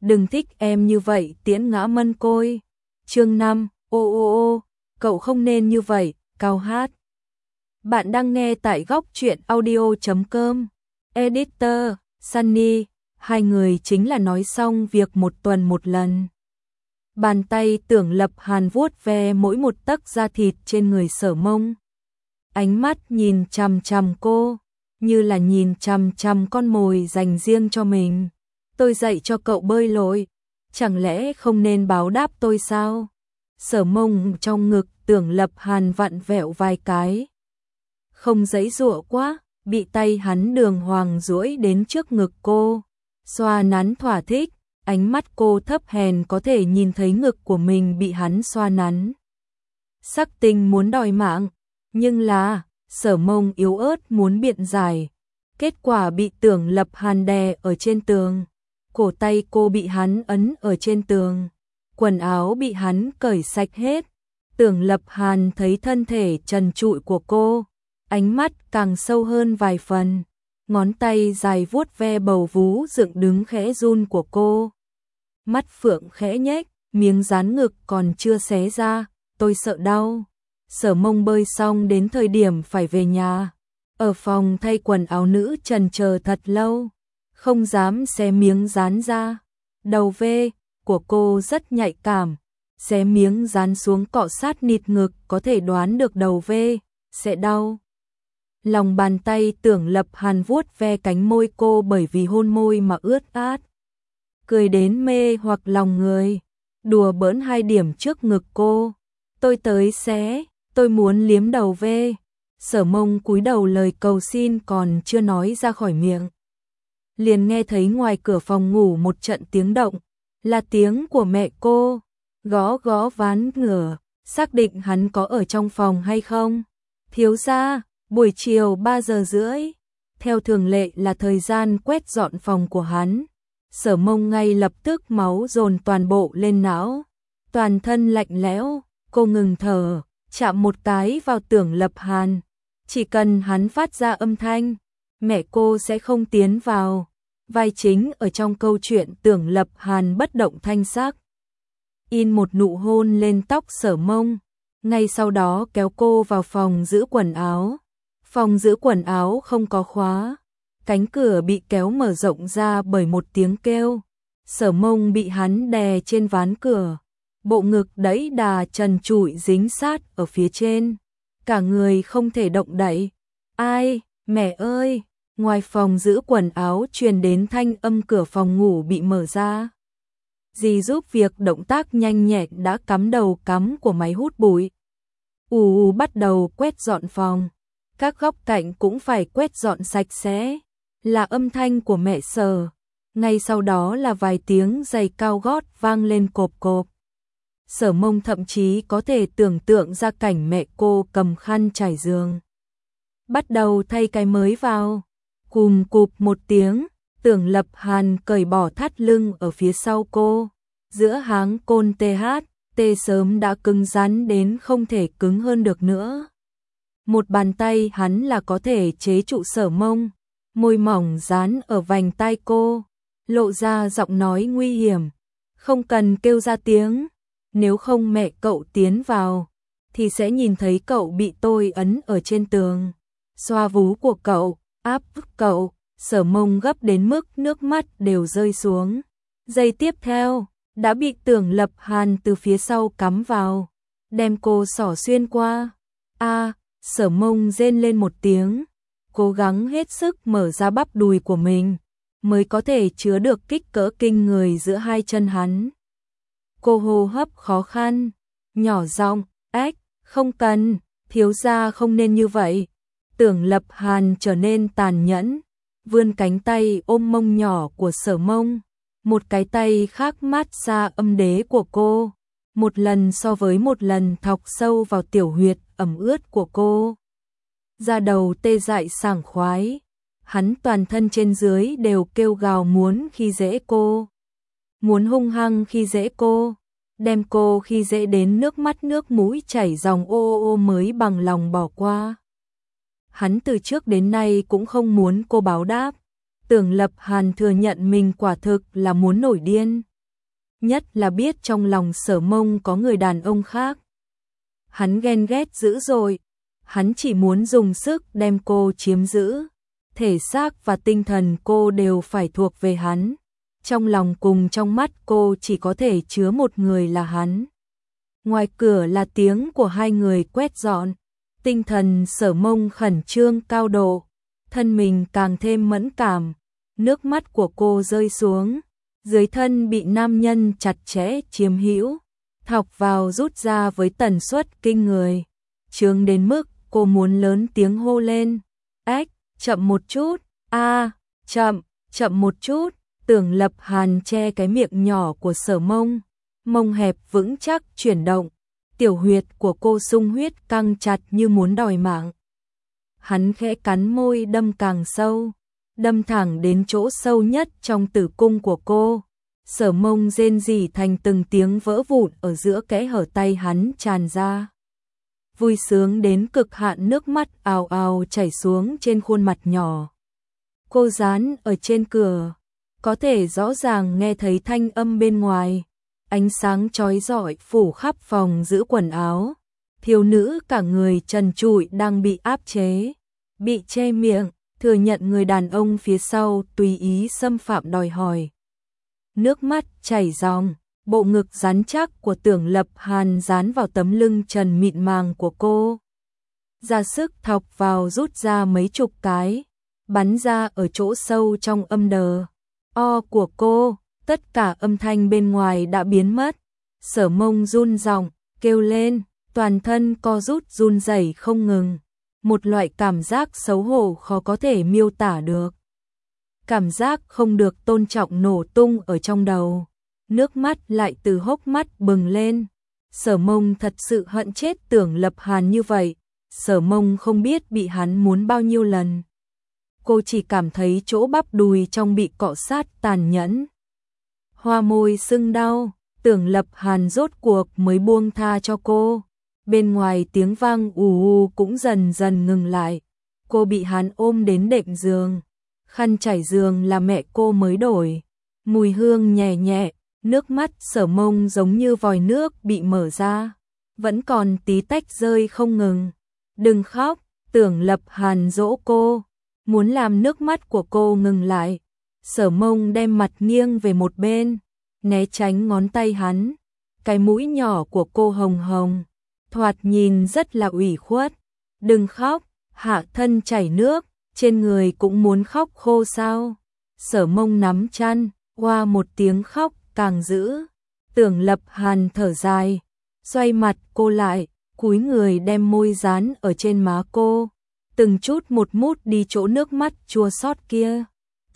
đừng thích em như vậy tiễn ngã mân côi. Chương 5, ô, cậu không nên như vậy, Cao Hát. Bạn đang nghe tại góc truyện audio.com. Editor, Sunny, hai người chính là nói xong việc một tuần một lần. Bàn tay Tưởng Lập Hàn vuốt ve mỗi một tấc da thịt trên người Sở Mông. Ánh mắt nhìn chằm chằm cô, như là nhìn chằm chằm con mồi dành riêng cho mình. Tôi dạy cho cậu bơi lội, chẳng lẽ không nên báo đáp tôi sao? Sở Mông trong ngực Tưởng Lập Hàn vặn vẹo vài cái. Không giãy giụa quá, bị tay hắn đường hoàng duỗi đến trước ngực cô, xoa nắn thỏa thích, ánh mắt cô thấp hèn có thể nhìn thấy ngực của mình bị hắn xoa nắn. Sắc tình muốn đòi mạng, nhưng là, Sở Mông yếu ớt muốn biện giải, kết quả bị Tưởng Lập Hàn đè ở trên tường, cổ tay cô bị hắn ấn ở trên tường, quần áo bị hắn cởi sạch hết. Tưởng Lập Hàn thấy thân thể trần trụi của cô, ánh mắt càng sâu hơn vài phần, ngón tay dài vuốt ve bầu vú dựng đứng khẽ run của cô. Mắt phượng khẽ nhếch, miếng dán ngực còn chưa xé ra, tôi sợ đau. Sở Mông bơi xong đến thời điểm phải về nhà, ở phòng thay quần áo nữ trần chờ thật lâu, không dám xé miếng dán ra. Đầu V của cô rất nhạy cảm, xé miếng dán xuống cọ sát nịt ngực có thể đoán được đầu V sẽ đau. Lòng bàn tay Tưởng Lập Hàn vuốt ve cánh môi cô bởi vì hôn môi mà ướt át. Cười đến mê hoặc lòng người, đùa bỡn hai điểm trước ngực cô. Tôi tới xé, tôi muốn liếm đầu V. Sở Mông cúi đầu lời cầu xin còn chưa nói ra khỏi miệng, liền nghe thấy ngoài cửa phòng ngủ một trận tiếng động, là tiếng của mẹ cô, gõ gõ ván cửa, xác định hắn có ở trong phòng hay không. Thiếu gia, buổi chiều 3 giờ rưỡi, theo thường lệ là thời gian quét dọn phòng của hắn. Sở Mông ngay lập tức máu dồn toàn bộ lên não, toàn thân lạnh lẽo, cô ngừng thở, chạm một cái vào Tưởng Lập Hàn. Chỉ cần hắn phát ra âm thanh, mẹ cô sẽ không tiến vào. Vai chính ở trong câu chuyện Tưởng Lập Hàn bất động thanh sắc, in một nụ hôn lên tóc Sở Mông, ngay sau đó kéo cô vào phòng giữ quần áo. Phòng giữ quần áo không có khóa, cánh cửa bị kéo mở rộng ra bởi một tiếng kêu. Sở Mông bị hắn đè trên ván cửa, bộ ngực đẫy đà trần trụi dính sát ở phía trên, cả người không thể động đậy. Ai, mẹ ơi! Ngoài phòng giữ quần áo truyền đến thanh âm cửa phòng ngủ bị mở ra. Dì giúp việc động tác nhanh nhẹn đã cắm đầu cắm của máy hút bụi. Bắt đầu quét dọn phòng, các góc cạnh cũng phải quét dọn sạch sẽ. Là âm thanh của mẹ Sở, ngay sau đó là vài tiếng giày cao gót vang lên cộp cộp. Sở Mông thậm chí có thể tưởng tượng ra cảnh mẹ cô cầm khăn trải giường, bắt đầu thay cái mới vào. Cùm cụp một tiếng, Tưởng Lập Hàn cởi bỏ thắt lưng ở phía sau cô. Giữa háng côn THT sớm đã cứng rắn đến không thể cứng hơn được nữa. Một bàn tay hắn là có thể chế trụ Sở Mông, môi mỏng dán ở vành tai cô, lộ ra giọng nói nguy hiểm. Không cần kêu ra tiếng, nếu không mẹ cậu tiến vào, thì sẽ nhìn thấy cậu bị tôi ấn ở trên tường. Xoa vú của cậu, áp cậu. Sở Mông gấp đến mức nước mắt đều rơi xuống. Giây tiếp theo, đã bị Tưởng Lập Hàn từ phía sau cắm vào, đem cô xỏ xuyên qua. Sở Mông rên lên một tiếng, cố gắng hết sức mở ra bắp đùi của mình, mới có thể chứa được kích cỡ kinh người giữa hai chân hắn. Cô hô hấp khó khăn, nhỏ giọng, không cần, thiếu gia không nên như vậy. Tưởng Lập Hàn trở nên tàn nhẫn, vươn cánh tay ôm mông nhỏ của Sở Mông, một cái tay khác mát xa âm đế của cô, một lần so với một lần thọc sâu vào tiểu huyệt ẩm ướt của cô. Da đầu tê dại sảng khoái, hắn toàn thân trên dưới đều kêu gào muốn khi dễ cô, muốn hung hăng khi dễ cô, đem cô khi dễ đến nước mắt nước mũi chảy ròng ô mới bằng lòng bỏ qua. Hắn từ trước đến nay cũng không muốn cô báo đáp. Tưởng Lập Hàn thừa nhận mình quả thực là muốn nổi điên. nhất là biết trong lòng Sở Mông có người đàn ông khác. Hắn ghen ghét dữ dội, hắn chỉ muốn dùng sức đem cô chiếm giữ, thể xác và tinh thần cô đều phải thuộc về hắn. Trong lòng cùng trong mắt cô chỉ có thể chứa một người là hắn. Ngoài cửa là tiếng của hai người quét dọn, tinh thần Sở Mông khẩn trương cao độ, thân mình càng thêm mẫn cảm, nước mắt của cô rơi xuống, dưới thân bị nam nhân chặt chẽ chiếm hữu, thọc vào rút ra với tần suất kinh người, chướng đến mức cô muốn lớn tiếng hô lên, ếch, chậm một chút, chậm một chút. Tưởng Lập Hàn che cái miệng nhỏ của Sở Mông, mông hẹp vững chắc chuyển động, tiểu huyệt của cô sung huyết căng chặt như muốn đòi mạng. Hắn khẽ cắn môi đâm càng sâu, đâm thẳng đến chỗ sâu nhất trong tử cung của cô. Sở Mông rên rỉ thành từng tiếng vỡ vụn ở giữa kẽ hở tay hắn tràn ra. Vui sướng đến cực hạn, nước mắt ào ào chảy xuống trên khuôn mặt nhỏ. Cô dán ở trên cửa, có thể rõ ràng nghe thấy thanh âm bên ngoài. Ánh sáng chói rọi phủ khắp phòng giữ quần áo. Thiếu nữ cả người trần trụi đang bị áp chế, bị che miệng, thừa nhận người đàn ông phía sau tùy ý xâm phạm đòi hỏi. Nước mắt chảy ròng, bộ ngực rắn chắc của Tưởng Lập Hàn dán vào tấm lưng trần mịn màng của cô. Ra sức thọc vào rút ra mấy chục cái, bắn ra ở chỗ sâu trong âm đờ o của cô, tất cả âm thanh bên ngoài đã biến mất. Sở Mông run giọng kêu lên, toàn thân co rút run rẩy không ngừng, một loại cảm giác xấu hổ khó có thể miêu tả được. Cảm giác không được tôn trọng nổ tung ở trong đầu, nước mắt lại từ hốc mắt bừng lên. Sở Mông thật sự hận chết Tưởng Lập Hàn như vậy, Sở Mông không biết bị hắn muốn bao nhiêu lần. Cô chỉ cảm thấy chỗ bắp đùi trong bị cọ sát tàn nhẫn. Hoa môi sưng đau, Tưởng Lập Hàn rốt cuộc mới buông tha cho cô. Bên ngoài tiếng vang ù ù cũng dần dần ngừng lại. Cô bị hắn ôm đến đệm giường. Khăn trải giường là mẹ cô mới đổi. Mùi hương nhẹ nhẹ, nước mắt Sở Mông giống như vòi nước bị mở ra. Vẫn còn tí tách rơi không ngừng. Đừng khóc, Tưởng Lập Hàn dỗ cô, muốn làm nước mắt của cô ngừng lại. Sở Mông đem mặt nghiêng về một bên, né tránh ngón tay hắn. Cái mũi nhỏ của cô hồng hồng, thoạt nhìn rất là ủy khuất. Đừng khóc, hạ thân chảy nước, trên người cũng muốn khóc khô sao. Sở Mông nắm chăn, qua một tiếng khóc càng dữ. Tưởng Lập Hàn thở dài, xoay mặt cô lại, cúi người đem môi dán ở trên má cô, từng chút một mút đi chỗ nước mắt chua xót kia.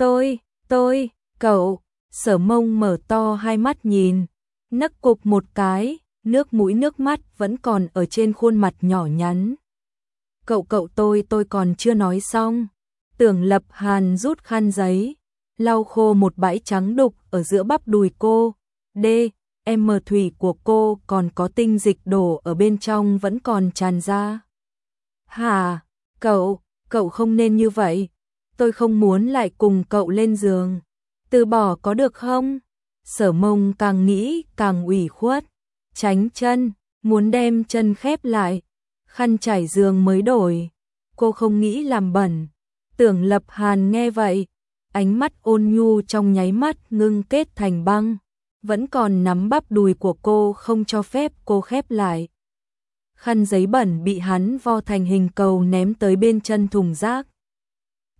Tôi, cậu. Sở Mông mở to hai mắt nhìn, nấc cục một cái, nước mũi nước mắt vẫn còn ở trên khuôn mặt nhỏ nhắn. Cậu tôi còn chưa nói xong. Tưởng Lập Hàn rút khăn giấy, lau khô một bãi trắng đục ở giữa bắp đùi cô. Thủy của cô còn có tinh dịch đổ ở bên trong vẫn còn tràn ra. Hả, cậu không nên như vậy. Tôi không muốn lại cùng cậu lên giường. Từ bỏ có được không? Sở Mông càng nghĩ càng ủy khuất, tránh chân, muốn đem chân khép lại. Khăn trải giường mới đổi, cô không nghĩ làm bẩn. Tưởng Lập Hàn nghe vậy, ánh mắt ôn nhu trong nháy mắt ngưng kết thành băng, vẫn còn nắm bắp đùi của cô không cho phép cô khép lại. Khăn giấy bẩn bị hắn vo thành hình cầu ném tới bên chân thùng rác.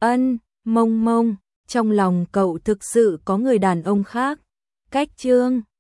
Mông, trong lòng cậu thực sự có người đàn ông khác. Cách chương